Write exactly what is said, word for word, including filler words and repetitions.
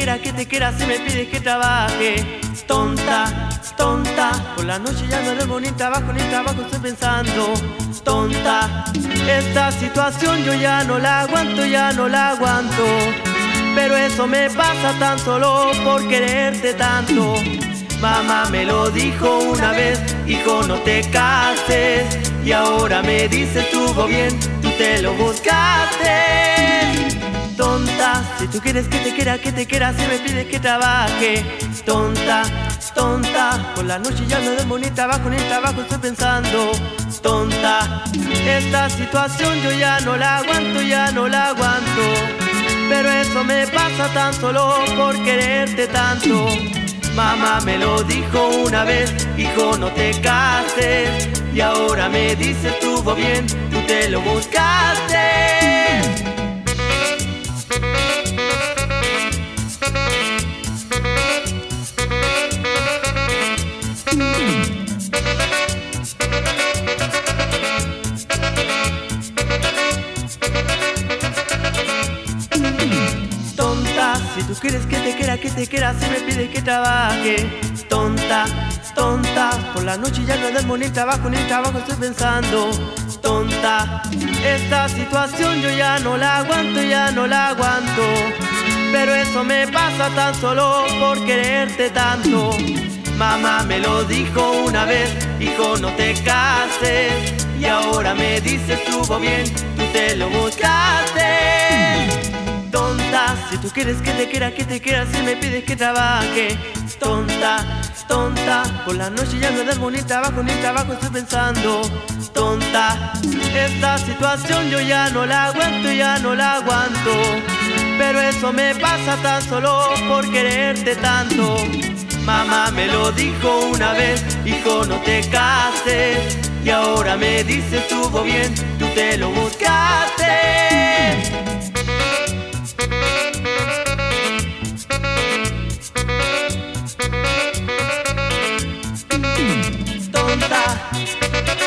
quiera, que te quiera, si me pides que trabaje. Tonta, tonta, por la noche ya no duermo ni trabajo, ni trabajo estoy pensando. Tonta, esta situación yo ya no la aguanto, ya no la aguanto. Pero eso me pasa tan solo por quererte tanto. Mamá me lo dijo una vez, hijo no te cases. Y ahora me dice estuvo bien, tú te lo buscaste. Tonta, si tú quieres que te quiera, que te quiera, si me pides que trabaje. Tonta, tonta, por la noche ya no duermo ni trabajo, ni trabajo estoy pensando. Tonta, esta situación yo ya no la aguanto, ya no la aguanto. Pero eso me pasa tan solo por quererte tanto. Mamá me lo dijo una vez, hijo no te cases. Y ahora me dice estuvo bien, tú te lo buscaste. Tonta, si tú quieres que te quiera, que te quiera, si me pides que trabaje. Tonta, tonta, por la noche ya no duermo ni trabajo, ni trabajo estoy pensando. Tonta, esta situación yo ya no la aguanto, ya no la aguanto. Pero eso me pasa tan solo por quererte tanto. Mamá me lo dijo una vez, hijo no te cases. Y ahora me dice estuvo bien, tú te lo buscaste. Tonta, si tú quieres que te quiera, que te quiera, si me pides que trabaje. Tonta, tonta, por la noche ya no duermo ni trabajo, ni trabajo estoy pensando. Tonta, esta situación yo ya no la aguanto, ya no la aguanto. Pero eso me pasa tan solo por quererte tanto. Mamá me lo dijo una vez, hijo no te cases. Y ahora me dice estuvo bien, tú te lo buscaste. Tonta.